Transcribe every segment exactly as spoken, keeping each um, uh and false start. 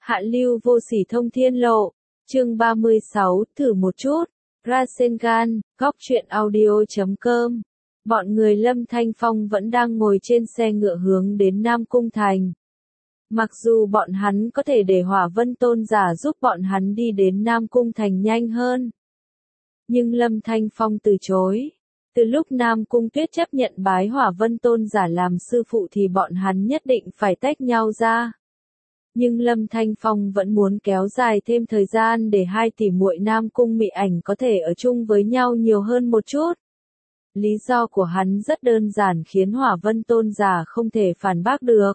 Hạ lưu vô sỉ thông thiên lộ, chương ba mươi sáu, thử một chút, Rasengan, góc truyện audio chấm com. Bọn người Lâm Thanh Phong vẫn đang ngồi trên xe ngựa hướng đến Nam Cung Thành. Mặc dù bọn hắn có thể để Hỏa Vân Tôn giả giúp bọn hắn đi đến Nam Cung Thành nhanh hơn. Nhưng Lâm Thanh Phong từ chối. Từ lúc Nam Cung Tuyết chấp nhận bái Hỏa Vân Tôn giả làm sư phụ thì bọn hắn nhất định phải tách nhau ra. Nhưng Lâm Thanh Phong vẫn muốn kéo dài thêm thời gian để hai tỷ muội Nam Cung Mị Ảnh có thể ở chung với nhau nhiều hơn một chút. Lý do của hắn rất đơn giản khiến Hỏa Vân Tôn giả không thể phản bác được.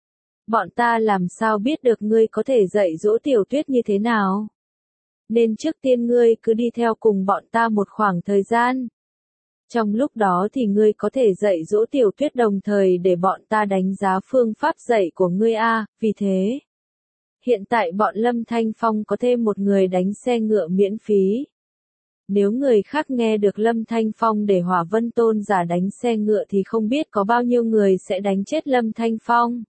Bọn ta làm sao biết được ngươi có thể dạy dỗ Tiểu Tuyết như thế nào? Nên trước tiên ngươi cứ đi theo cùng bọn ta một khoảng thời gian. Trong lúc đó thì ngươi có thể dạy dỗ Tiểu Tuyết đồng thời để bọn ta đánh giá phương pháp dạy của ngươi a. Vì thế, hiện tại bọn Lâm Thanh Phong có thêm một người đánh xe ngựa miễn phí. Nếu người khác nghe được Lâm Thanh Phong để Hỏa Vân Tôn giả đánh xe ngựa thì không biết có bao nhiêu người sẽ đánh chết Lâm Thanh Phong.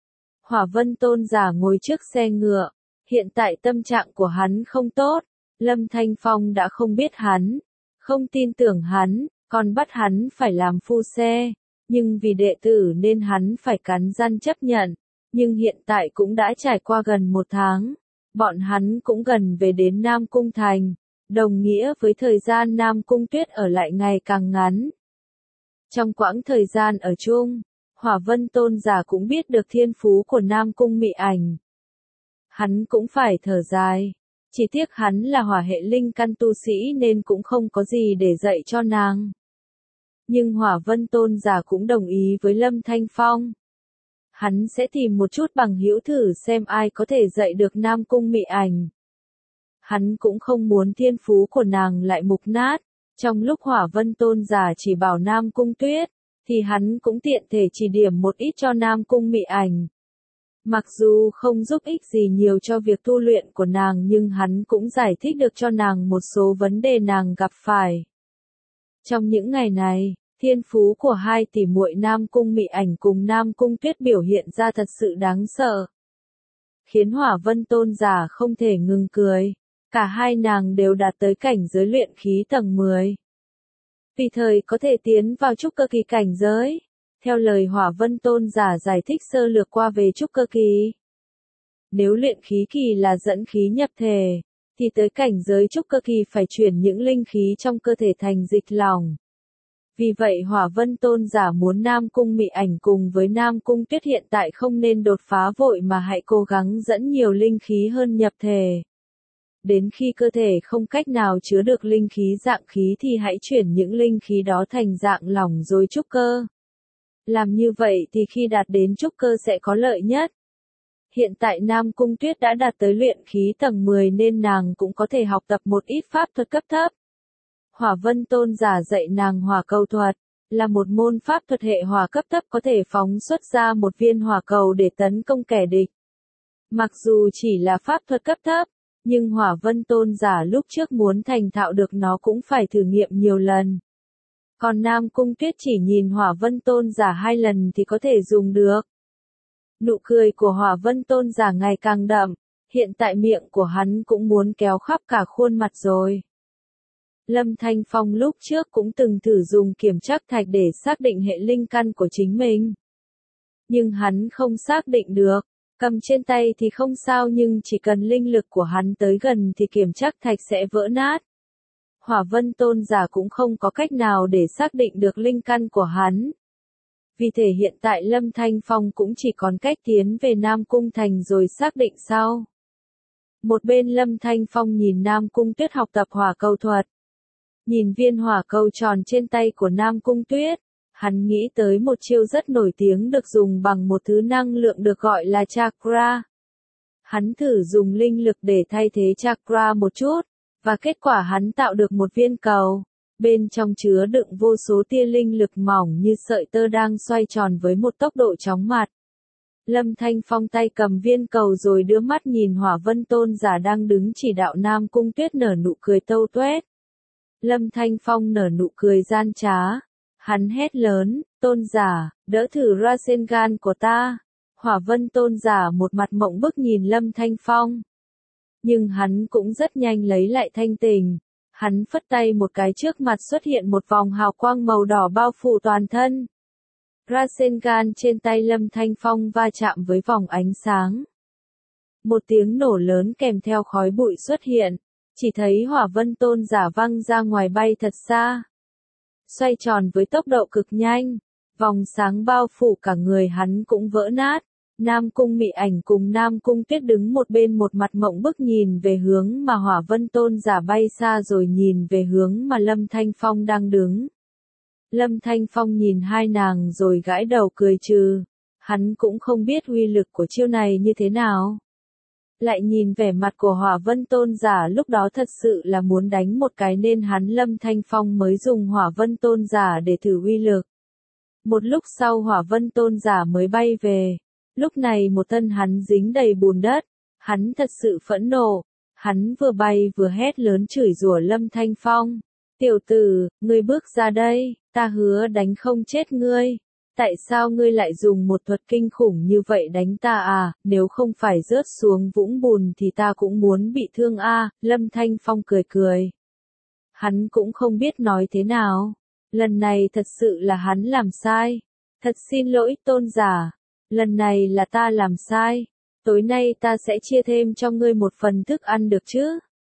Hỏa Vân Tôn giả ngồi trước xe ngựa, hiện tại tâm trạng của hắn không tốt. Lâm Thanh Phong đã không biết hắn, không tin tưởng hắn, còn bắt hắn phải làm phu xe, nhưng vì đệ tử nên hắn phải cắn răng chấp nhận. Nhưng hiện tại cũng đã trải qua gần một tháng, bọn hắn cũng gần về đến Nam Cung Thành, đồng nghĩa với thời gian Nam Cung Tuyết ở lại ngày càng ngắn. Trong quãng thời gian ở chung, Hỏa Vân Tôn giả cũng biết được thiên phú của Nam Cung Mị Ảnh. Hắn cũng phải thở dài, chỉ tiếc hắn là hỏa hệ linh căn tu sĩ nên cũng không có gì để dạy cho nàng. Nhưng Hỏa Vân Tôn giả cũng đồng ý với Lâm Thanh Phong. Hắn sẽ tìm một chút bằng hữu thử xem ai có thể dạy được Nam Cung Mị Ảnh. Hắn cũng không muốn thiên phú của nàng lại mục nát. Trong lúc Hỏa Vân Tôn giả chỉ bảo Nam Cung Tuyết, thì hắn cũng tiện thể chỉ điểm một ít cho Nam Cung Mị Ảnh. Mặc dù không giúp ích gì nhiều cho việc tu luyện của nàng nhưng hắn cũng giải thích được cho nàng một số vấn đề nàng gặp phải. Trong những ngày này, thiên phú của hai tỷ muội Nam Cung Mị Ảnh cùng Nam Cung Tuyết biểu hiện ra thật sự đáng sợ. Khiến Hỏa Vân Tôn giả không thể ngừng cười. Cả hai nàng đều đạt tới cảnh giới luyện khí tầng mười. Tùy thời có thể tiến vào trúc cơ kỳ cảnh giới. Theo lời Hỏa Vân Tôn giả giải thích sơ lược qua về trúc cơ kỳ. Nếu luyện khí kỳ là dẫn khí nhập thể, thì tới cảnh giới trúc cơ kỳ phải chuyển những linh khí trong cơ thể thành dịch lỏng. Vì vậy Hỏa Vân Tôn giả muốn Nam Cung Mị Ảnh cùng với Nam Cung Tuyết hiện tại không nên đột phá vội mà hãy cố gắng dẫn nhiều linh khí hơn nhập thể. Đến khi cơ thể không cách nào chứa được linh khí dạng khí thì hãy chuyển những linh khí đó thành dạng lỏng rồi trúc cơ. Làm như vậy thì khi đạt đến trúc cơ sẽ có lợi nhất. Hiện tại Nam Cung Tuyết đã đạt tới luyện khí tầng mười nên nàng cũng có thể học tập một ít pháp thuật cấp thấp. Hỏa Vân Tôn giả dạy nàng hỏa cầu thuật, là một môn pháp thuật hệ hỏa cấp thấp có thể phóng xuất ra một viên hỏa cầu để tấn công kẻ địch. Mặc dù chỉ là pháp thuật cấp thấp, nhưng Hỏa Vân Tôn giả lúc trước muốn thành thạo được nó cũng phải thử nghiệm nhiều lần. Còn Nam Cung Tuyết chỉ nhìn Hỏa Vân Tôn giả hai lần thì có thể dùng được. Nụ cười của Hỏa Vân Tôn giả ngày càng đậm, hiện tại miệng của hắn cũng muốn kéo khắp cả khuôn mặt rồi. Lâm Thanh Phong lúc trước cũng từng thử dùng kiểm trắc thạch để xác định hệ linh căn của chính mình. Nhưng hắn không xác định được. Cầm trên tay thì không sao nhưng chỉ cần linh lực của hắn tới gần thì kiểm trắc thạch sẽ vỡ nát. Hỏa Vân Tôn giả cũng không có cách nào để xác định được linh căn của hắn. Vì thế hiện tại Lâm Thanh Phong cũng chỉ còn cách tiến về Nam Cung Thành rồi xác định sau. Một bên Lâm Thanh Phong nhìn Nam Cung Tuyết học tập hỏa cầu thuật. Nhìn viên hỏa cầu tròn trên tay của Nam Cung Tuyết. Hắn nghĩ tới một chiêu rất nổi tiếng được dùng bằng một thứ năng lượng được gọi là chakra. Hắn thử dùng linh lực để thay thế chakra một chút, và kết quả hắn tạo được một viên cầu. Bên trong chứa đựng vô số tia linh lực mỏng như sợi tơ đang xoay tròn với một tốc độ chóng mặt. Lâm Thanh Phong tay cầm viên cầu rồi đưa mắt nhìn Hỏa Vân Tôn giả đang đứng chỉ đạo Nam Cung Tuyết nở nụ cười tâu tuét. Lâm Thanh Phong nở nụ cười gian trá. Hắn hét lớn, Tôn giả, đỡ thử Rasengan của ta. Hỏa Vân Tôn giả một mặt mộng bức nhìn Lâm Thanh Phong. Nhưng hắn cũng rất nhanh lấy lại thanh tình. Hắn phất tay một cái, trước mặt xuất hiện một vòng hào quang màu đỏ bao phủ toàn thân. Rasengan trên tay Lâm Thanh Phong va chạm với vòng ánh sáng. Một tiếng nổ lớn kèm theo khói bụi xuất hiện. Chỉ thấy Hỏa Vân Tôn giả văng ra ngoài bay thật xa. Xoay tròn với tốc độ cực nhanh. Vòng sáng bao phủ cả người hắn cũng vỡ nát. Nam Cung Mị Ảnh cùng Nam Cung Tuyết đứng một bên một mặt mộng bức nhìn về hướng mà Hỏa Vân Tôn giả bay xa rồi nhìn về hướng mà Lâm Thanh Phong đang đứng. Lâm Thanh Phong nhìn hai nàng rồi gãi đầu cười trừ. Hắn cũng không biết uy lực của chiêu này như thế nào. Lại nhìn vẻ mặt của Hỏa Vân Tôn giả lúc đó thật sự là muốn đánh một cái nên hắn Lâm Thanh Phong mới dùng Hỏa Vân Tôn giả để thử uy lực. Một lúc sau Hỏa Vân Tôn giả mới bay về. Lúc này một thân hắn dính đầy bùn đất. Hắn thật sự phẫn nộ. Hắn vừa bay vừa hét lớn chửi rủa Lâm Thanh Phong. Tiểu tử, ngươi bước ra đây, ta hứa đánh không chết ngươi. Tại sao ngươi lại dùng một thuật kinh khủng như vậy đánh ta à, nếu không phải rớt xuống vũng bùn thì ta cũng muốn bị thương a. À, Lâm Thanh Phong cười cười. Hắn cũng không biết nói thế nào. Lần này thật sự là hắn làm sai. Thật xin lỗi tôn giả. Lần này là ta làm sai. Tối nay ta sẽ chia thêm cho ngươi một phần thức ăn được chứ?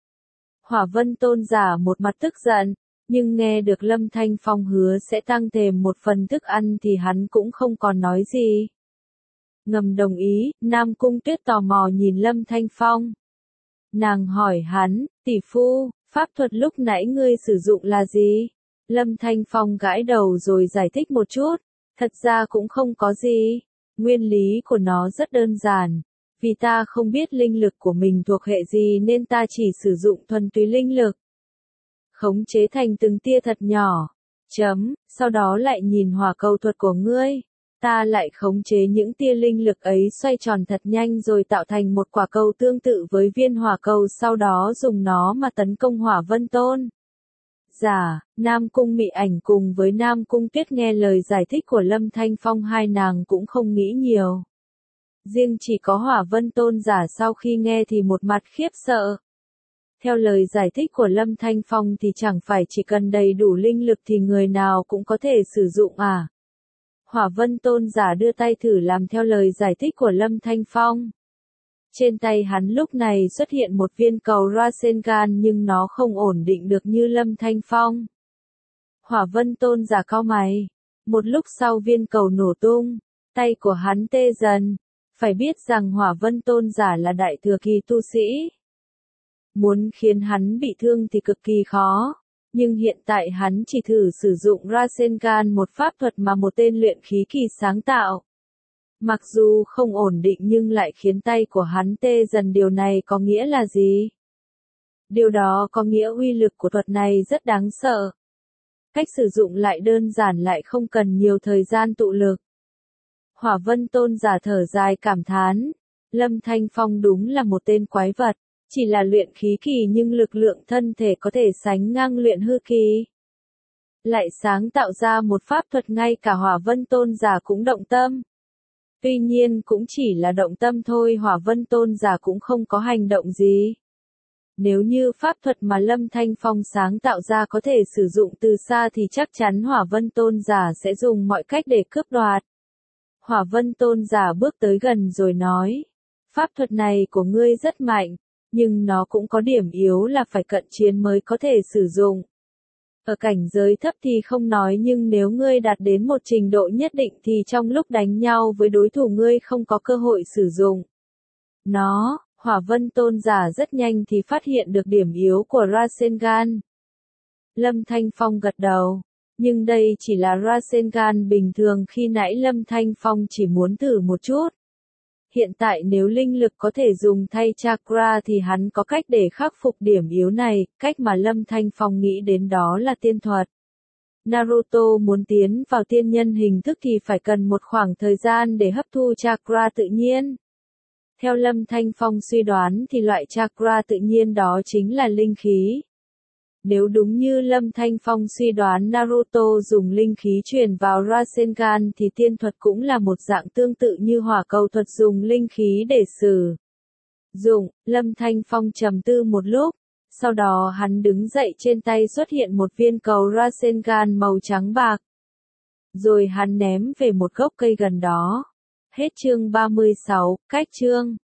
Hỏa Vân Tôn giả một mặt tức giận. Nhưng nghe được Lâm Thanh Phong hứa sẽ tăng thêm một phần thức ăn thì hắn cũng không còn nói gì. Ngầm đồng ý, Nam Cung Tuyết tò mò nhìn Lâm Thanh Phong. Nàng hỏi hắn, tỷ phu, pháp thuật lúc nãy ngươi sử dụng là gì? Lâm Thanh Phong gãi đầu rồi giải thích một chút. Thật ra cũng không có gì. Nguyên lý của nó rất đơn giản. Vì ta không biết linh lực của mình thuộc hệ gì nên ta chỉ sử dụng thuần túy linh lực. Khống chế thành từng tia thật nhỏ. Chấm, sau đó lại nhìn hỏa cầu thuật của ngươi. Ta lại khống chế những tia linh lực ấy xoay tròn thật nhanh rồi tạo thành một quả cầu tương tự với viên hỏa cầu, sau đó dùng nó mà tấn công Hỏa Vân Tôn giả. Nam Cung Mị Ảnh cùng với Nam Cung Tuyết nghe lời giải thích của Lâm Thanh Phong, hai nàng cũng không nghĩ nhiều. Riêng chỉ có Hỏa Vân Tôn giả sau khi nghe thì một mặt khiếp sợ. Theo lời giải thích của Lâm Thanh Phong thì chẳng phải chỉ cần đầy đủ linh lực thì người nào cũng có thể sử dụng à? Hỏa Vân Tôn giả đưa tay thử làm theo lời giải thích của Lâm Thanh Phong. Trên tay hắn lúc này xuất hiện một viên cầu Rasengan nhưng nó không ổn định được như Lâm Thanh Phong. Hỏa Vân Tôn giả cau mày. Một lúc sau viên cầu nổ tung. Tay của hắn tê dần. Phải biết rằng Hỏa Vân Tôn giả là đại thừa kỳ tu sĩ. Muốn khiến hắn bị thương thì cực kỳ khó. Nhưng hiện tại hắn chỉ thử sử dụng Rasengan, một pháp thuật mà một tên luyện khí kỳ sáng tạo. Mặc dù không ổn định nhưng lại khiến tay của hắn tê dần, điều này có nghĩa là gì? Điều đó có nghĩa uy lực của thuật này rất đáng sợ. Cách sử dụng lại đơn giản lại không cần nhiều thời gian tụ lực. Hỏa Vân Tôn giả thở dài cảm thán. Lâm Thanh Phong đúng là một tên quái vật. Chỉ là luyện khí kỳ nhưng lực lượng thân thể có thể sánh ngang luyện hư kỳ. Lại sáng tạo ra một pháp thuật ngay cả Hỏa Vân Tôn giả cũng động tâm. Tuy nhiên cũng chỉ là động tâm thôi, Hỏa Vân Tôn giả cũng không có hành động gì. Nếu như pháp thuật mà Lâm Thanh Phong sáng tạo ra có thể sử dụng từ xa thì chắc chắn Hỏa Vân Tôn giả sẽ dùng mọi cách để cướp đoạt. Hỏa Vân Tôn giả bước tới gần rồi nói. Pháp thuật này của ngươi rất mạnh. Nhưng nó cũng có điểm yếu là phải cận chiến mới có thể sử dụng. Ở cảnh giới thấp thì không nói, nhưng nếu ngươi đạt đến một trình độ nhất định thì trong lúc đánh nhau với đối thủ ngươi không có cơ hội sử dụng nó. Hỏa Vân Tôn giả rất nhanh thì phát hiện được điểm yếu của Rasengan. Lâm Thanh Phong gật đầu. Nhưng đây chỉ là Rasengan bình thường, khi nãy Lâm Thanh Phong chỉ muốn thử một chút. Hiện tại nếu linh lực có thể dùng thay chakra thì hắn có cách để khắc phục điểm yếu này, cách mà Lâm Thanh Phong nghĩ đến đó là tiên thuật. Naruto muốn tiến vào tiên nhân hình thức thì phải cần một khoảng thời gian để hấp thu chakra tự nhiên. Theo Lâm Thanh Phong suy đoán thì loại chakra tự nhiên đó chính là linh khí. Nếu đúng như Lâm Thanh Phong suy đoán Naruto dùng linh khí truyền vào Rasengan thì tiên thuật cũng là một dạng tương tự như hỏa cầu thuật dùng linh khí để sử dụng. Lâm Thanh Phong trầm tư một lúc, sau đó hắn đứng dậy, trên tay xuất hiện một viên cầu Rasengan màu trắng bạc. Rồi hắn ném về một gốc cây gần đó. Hết chương ba mươi sáu, cách chương.